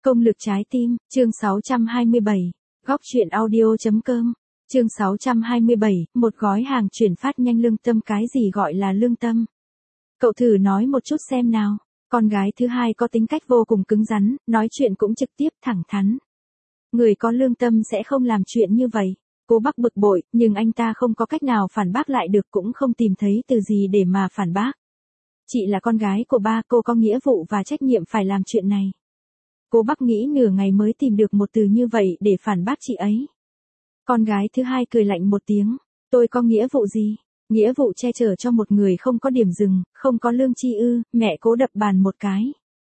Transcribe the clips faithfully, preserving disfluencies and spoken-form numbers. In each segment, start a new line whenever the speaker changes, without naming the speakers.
Công lực trái tim, chương sáu trăm hai mươi bảy, góc truyện audio.com, chương sáu trăm hai mươi bảy, một gói hàng chuyển phát nhanh lương tâm. Cái gì gọi là lương tâm? Cậu thử nói một chút xem nào. Con gái thứ hai có tính cách vô cùng cứng rắn, nói chuyện cũng trực tiếp thẳng thắn. Người có lương tâm sẽ không làm chuyện như vậy. Cô Bắc bực bội, nhưng anh ta không có cách nào phản bác lại được, cũng không tìm thấy từ gì để mà phản bác. Chị là con gái của ba, cô có nghĩa vụ và trách nhiệm phải làm chuyện này. Cô Bắc nghĩ nửa ngày mới tìm được một từ như vậy để phản bác chị ấy. Con gái thứ hai cười lạnh một tiếng. Tôi có nghĩa vụ gì? Nghĩa vụ che chở cho một người không có điểm dừng, không có lương chi ư? Mẹ Cố đập bàn một cái.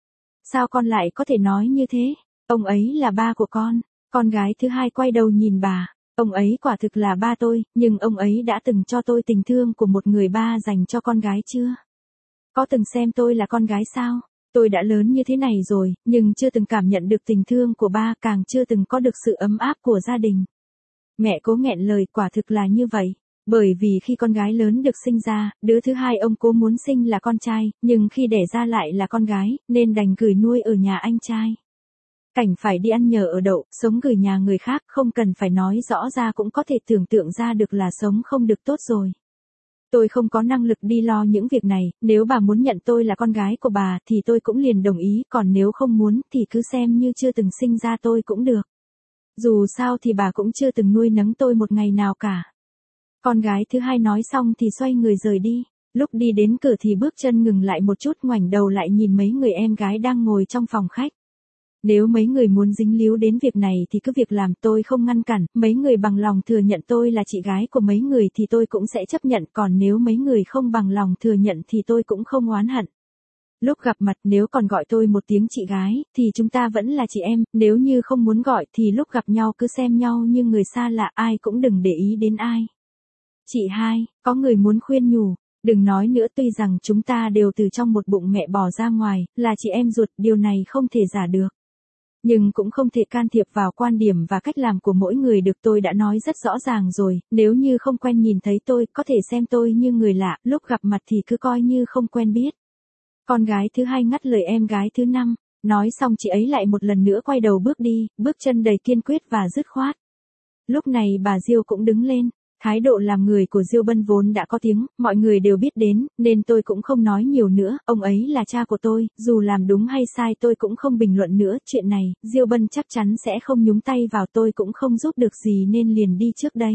Sao con lại có thể nói như thế? Ông ấy là ba của con. Con gái thứ hai quay đầu nhìn bà. Ông ấy quả thực là ba tôi, nhưng ông ấy đã từng cho tôi tình thương của một người ba dành cho con gái chưa? Có từng xem tôi là con gái sao? Tôi đã lớn như thế này rồi, nhưng chưa từng cảm nhận được tình thương của ba, càng chưa từng có được sự ấm áp của gia đình. Mẹ Cố nghẹn lời, quả thực là như vậy. Bởi vì khi con gái lớn được sinh ra, đứa thứ hai ông Cố muốn sinh là con trai, nhưng khi đẻ ra lại là con gái, nên đành gửi nuôi ở nhà anh trai. Cảnh phải đi ăn nhờ ở đậu, sống gửi nhà người khác, không cần phải nói rõ ra cũng có thể tưởng tượng ra được là sống không được tốt rồi. Tôi không có năng lực đi lo những việc này, nếu bà muốn nhận tôi là con gái của bà thì tôi cũng liền đồng ý, còn nếu không muốn thì cứ xem như chưa từng sinh ra tôi cũng được. Dù sao thì bà cũng chưa từng nuôi nấng tôi một ngày nào cả. Con gái thứ hai nói xong thì xoay người rời đi, lúc đi đến cửa thì bước chân ngừng lại một chút, ngoảnh đầu lại nhìn mấy người em gái đang ngồi trong phòng khách. Nếu mấy người muốn dính líu đến việc này thì cứ việc làm, tôi không ngăn cản, mấy người bằng lòng thừa nhận tôi là chị gái của mấy người thì tôi cũng sẽ chấp nhận, còn nếu mấy người không bằng lòng thừa nhận thì tôi cũng không oán hận. Lúc gặp mặt nếu còn gọi tôi một tiếng chị gái, thì chúng ta vẫn là chị em, nếu như không muốn gọi thì lúc gặp nhau cứ xem nhau như người xa lạ, ai cũng đừng để ý đến ai. Chị hai, có người muốn khuyên nhủ. Đừng nói nữa, tuy rằng chúng ta đều từ trong một bụng mẹ bò ra ngoài, là chị em ruột, điều này không thể giả được. Nhưng cũng không thể can thiệp vào quan điểm và cách làm của mỗi người được, tôi đã nói rất rõ ràng rồi, nếu như không quen nhìn thấy tôi, có thể xem tôi như người lạ, lúc gặp mặt thì cứ coi như không quen biết. Con gái thứ hai ngắt lời em gái thứ năm, nói xong chị ấy lại một lần nữa quay đầu bước đi, bước chân đầy kiên quyết và dứt khoát. Lúc này bà Diêu cũng đứng lên. Thái độ làm người của Diêu Bân vốn đã có tiếng, mọi người đều biết đến, nên tôi cũng không nói nhiều nữa, ông ấy là cha của tôi, dù làm đúng hay sai tôi cũng không bình luận nữa, chuyện này, Diêu Bân chắc chắn sẽ không nhúng tay vào, tôi cũng không giúp được gì nên liền đi trước đây.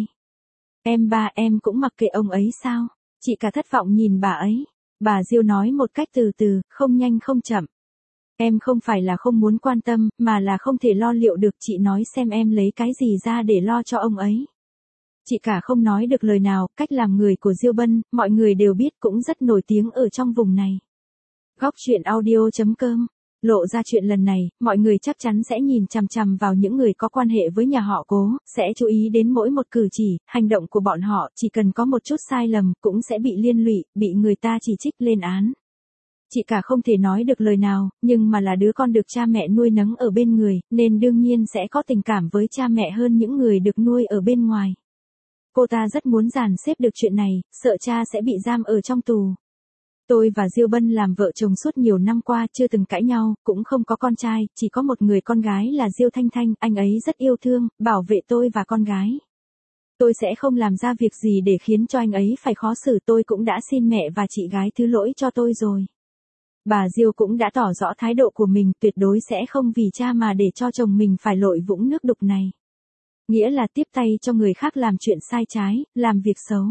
Em ba, em cũng mặc kệ ông ấy sao? Chị cả thất vọng nhìn bà ấy. Bà Diêu nói một cách từ từ, không nhanh không chậm. Em không phải là không muốn quan tâm, mà là không thể lo liệu được, chị nói xem em lấy cái gì ra để lo cho ông ấy. Chị cả không nói được lời nào, cách làm người của Diêu Bân, mọi người đều biết, cũng rất nổi tiếng ở trong vùng này. Góc truyện audio.com, lộ ra chuyện lần này, mọi người chắc chắn sẽ nhìn chằm chằm vào những người có quan hệ với nhà họ Cố, sẽ chú ý đến mỗi một cử chỉ, hành động của bọn họ, chỉ cần có một chút sai lầm, cũng sẽ bị liên lụy, bị người ta chỉ trích lên án. Chị cả không thể nói được lời nào, nhưng mà là đứa con được cha mẹ nuôi nấng ở bên người, nên đương nhiên sẽ có tình cảm với cha mẹ hơn những người được nuôi ở bên ngoài. Cô ta rất muốn dàn xếp được chuyện này, sợ cha sẽ bị giam ở trong tù. Tôi và Diêu Bân làm vợ chồng suốt nhiều năm qua, chưa từng cãi nhau, cũng không có con trai, chỉ có một người con gái là Diêu Thanh Thanh, anh ấy rất yêu thương, bảo vệ tôi và con gái. Tôi sẽ không làm ra việc gì để khiến cho anh ấy phải khó xử, tôi cũng đã xin mẹ và chị gái thứ lỗi cho tôi rồi. Bà Diêu cũng đã tỏ rõ thái độ của mình, tuyệt đối sẽ không vì cha mà để cho chồng mình phải lội vũng nước đục này. Nghĩa là tiếp tay cho người khác làm chuyện sai trái, làm việc xấu.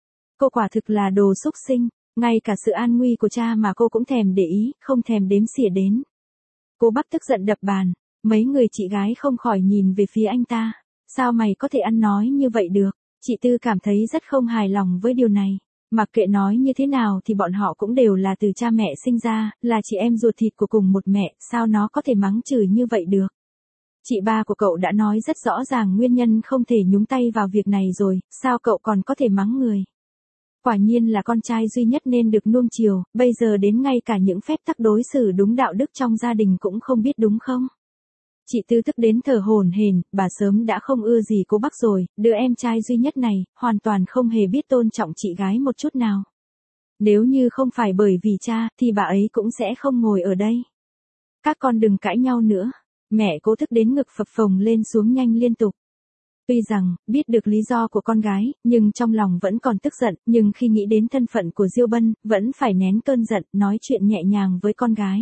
Cô quả thực là đồ xúc sinh, ngay cả sự an nguy của cha mà cô cũng thèm để ý, không thèm đếm xỉa đến. Cô Bắc tức giận đập bàn, mấy người chị gái không khỏi nhìn về phía anh ta. Sao mày có thể ăn nói như vậy được? Chị Tư cảm thấy rất không hài lòng với điều này. Mặc kệ nói như thế nào thì bọn họ cũng đều là từ cha mẹ sinh ra, là chị em ruột thịt của cùng một mẹ, sao nó có thể mắng chửi như vậy được? Chị ba của cậu đã nói rất rõ ràng nguyên nhân không thể nhúng tay vào việc này rồi, sao cậu còn có thể mắng người? Quả nhiên là con trai duy nhất nên được nuông chiều, bây giờ đến ngay cả những phép tắc đối xử đúng đạo đức trong gia đình cũng không biết đúng không? Chị Tư tức đến thở hổn hển, bà sớm đã không ưa gì cô Bắc rồi, đứa em trai duy nhất này, hoàn toàn không hề biết tôn trọng chị gái một chút nào. Nếu như không phải bởi vì cha, thì bà ấy cũng sẽ không ngồi ở đây. Các con đừng cãi nhau nữa. Mẹ Cố thức đến ngực phập phồng lên xuống nhanh liên tục. Tuy rằng, biết được lý do của con gái, nhưng trong lòng vẫn còn tức giận, nhưng khi nghĩ đến thân phận của Diêu Bân, vẫn phải nén cơn giận, nói chuyện nhẹ nhàng với con gái.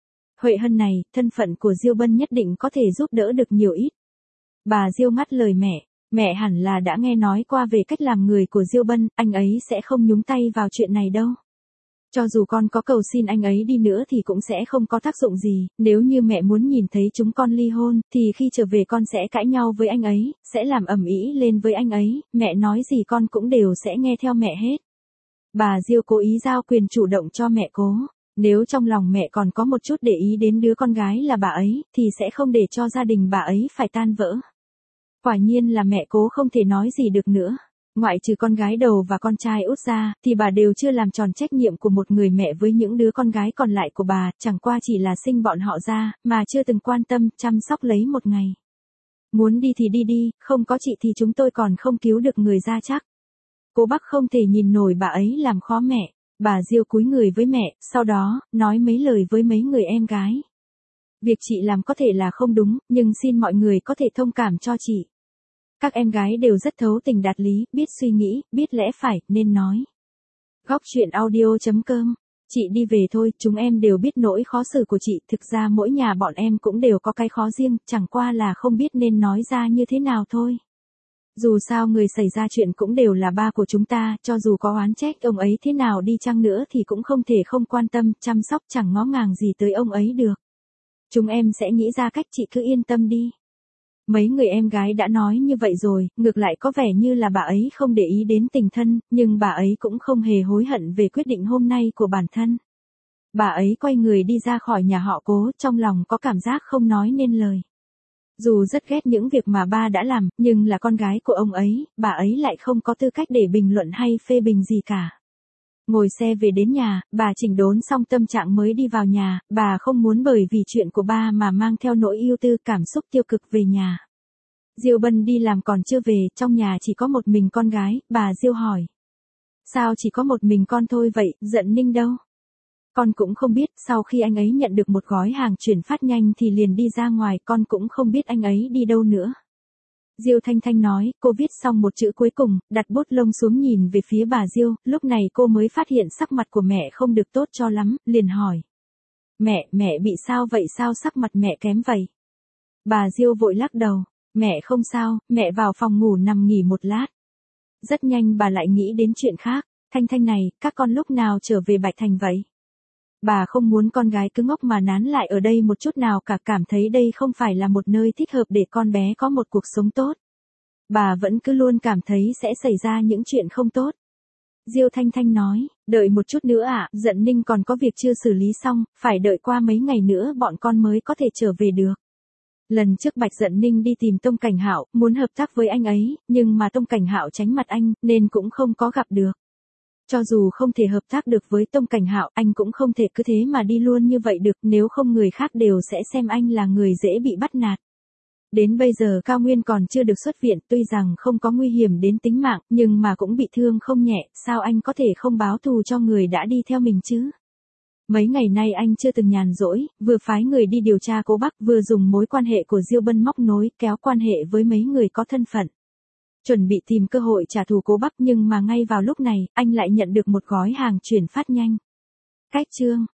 Huệ Hân này, thân phận của Diêu Bân nhất định có thể giúp đỡ được nhiều ít. Bà Diêu ngắt lời mẹ, mẹ hẳn là đã nghe nói qua về cách làm người của Diêu Bân, anh ấy sẽ không nhúng tay vào chuyện này đâu. Cho dù con có cầu xin anh ấy đi nữa thì cũng sẽ không có tác dụng gì, nếu như mẹ muốn nhìn thấy chúng con ly hôn, thì khi trở về con sẽ cãi nhau với anh ấy, sẽ làm ầm ĩ lên với anh ấy, mẹ nói gì con cũng đều sẽ nghe theo mẹ hết. Bà Diêu cố ý giao quyền chủ động cho mẹ Cố, nếu trong lòng mẹ còn có một chút để ý đến đứa con gái là bà ấy, thì sẽ không để cho gia đình bà ấy phải tan vỡ. Quả nhiên là mẹ Cố không thể nói gì được nữa. Ngoại trừ con gái đầu và con trai út ra, thì bà đều chưa làm tròn trách nhiệm của một người mẹ với những đứa con gái còn lại của bà, chẳng qua chỉ là sinh bọn họ ra, mà chưa từng quan tâm, chăm sóc lấy một ngày. Muốn đi thì đi đi, không có chị thì chúng tôi còn không cứu được người ra chắc. Cố Bắc không thể nhìn nổi bà ấy làm khó mẹ, bà Diêu cúi người với mẹ, sau đó, nói mấy lời với mấy người em gái. Việc chị làm có thể là không đúng, nhưng xin mọi người có thể thông cảm cho chị. Các em gái đều rất thấu tình đạt lý, biết suy nghĩ, biết lẽ phải, nên nói. Góc chuyện audio chấm com. Chị đi về thôi, chúng em đều biết nỗi khó xử của chị, thực ra mỗi nhà bọn em cũng đều có cái khó riêng, chẳng qua là không biết nên nói ra như thế nào thôi. Dù sao người xảy ra chuyện cũng đều là ba của chúng ta, cho dù có oán trách ông ấy thế nào đi chăng nữa thì cũng không thể không quan tâm, chăm sóc chẳng ngó ngàng gì tới ông ấy được. Chúng em sẽ nghĩ ra cách, chị cứ yên tâm đi. Mấy người em gái đã nói như vậy rồi, ngược lại có vẻ như là bà ấy không để ý đến tình thân, nhưng bà ấy cũng không hề hối hận về quyết định hôm nay của bản thân. Bà ấy quay người đi ra khỏi nhà họ Cố, trong lòng có cảm giác không nói nên lời. Dù rất ghét những việc mà ba đã làm, nhưng là con gái của ông ấy, bà ấy lại không có tư cách để bình luận hay phê bình gì cả. Ngồi xe về đến nhà, bà chỉnh đốn xong tâm trạng mới đi vào nhà, bà không muốn bởi vì chuyện của ba mà mang theo nỗi ưu tư cảm xúc tiêu cực về nhà. Diêu Bân đi làm còn chưa về, trong nhà chỉ có một mình con gái, bà Diêu hỏi. Sao chỉ có một mình con thôi vậy, Dận Ninh đâu? Con cũng không biết, sau khi anh ấy nhận được một gói hàng chuyển phát nhanh thì liền đi ra ngoài, con cũng không biết anh ấy đi đâu nữa. Diêu Thanh Thanh nói, cô viết xong một chữ cuối cùng, đặt bút lông xuống nhìn về phía bà Diêu, lúc này cô mới phát hiện sắc mặt của mẹ không được tốt cho lắm, liền hỏi. Mẹ, mẹ bị sao vậy, sao sắc mặt mẹ kém vậy? Bà Diêu vội lắc đầu, mẹ không sao, mẹ vào phòng ngủ nằm nghỉ một lát. Rất nhanh bà lại nghĩ đến chuyện khác, Thanh Thanh này, các con lúc nào trở về Bạch Thành vậy? Bà không muốn con gái cứ ngốc mà nán lại ở đây một chút nào cả, cảm thấy đây không phải là một nơi thích hợp để con bé có một cuộc sống tốt. Bà vẫn cứ luôn cảm thấy sẽ xảy ra những chuyện không tốt. Diêu Thanh Thanh nói, đợi một chút nữa ạ, à, Dận Ninh còn có việc chưa xử lý xong, phải đợi qua mấy ngày nữa bọn con mới có thể trở về được. Lần trước Bạch Dận Ninh đi tìm Tông Cảnh Hạo, muốn hợp tác với anh ấy, nhưng mà Tông Cảnh Hạo tránh mặt anh, nên cũng không có gặp được. Cho dù không thể hợp tác được với Tông Cảnh Hạo, anh cũng không thể cứ thế mà đi luôn như vậy được, nếu không người khác đều sẽ xem anh là người dễ bị bắt nạt. Đến bây giờ Cao Nguyên còn chưa được xuất viện, tuy rằng không có nguy hiểm đến tính mạng, nhưng mà cũng bị thương không nhẹ, sao anh có thể không báo thù cho người đã đi theo mình chứ? Mấy ngày nay anh chưa từng nhàn rỗi, vừa phái người đi điều tra Cố Bắc, vừa dùng mối quan hệ của Diêu Bân móc nối, kéo quan hệ với mấy người có thân phận. Chuẩn bị tìm cơ hội trả thù Cố Bắc, nhưng mà ngay vào lúc này, anh lại nhận được một gói hàng chuyển phát nhanh. Cách chương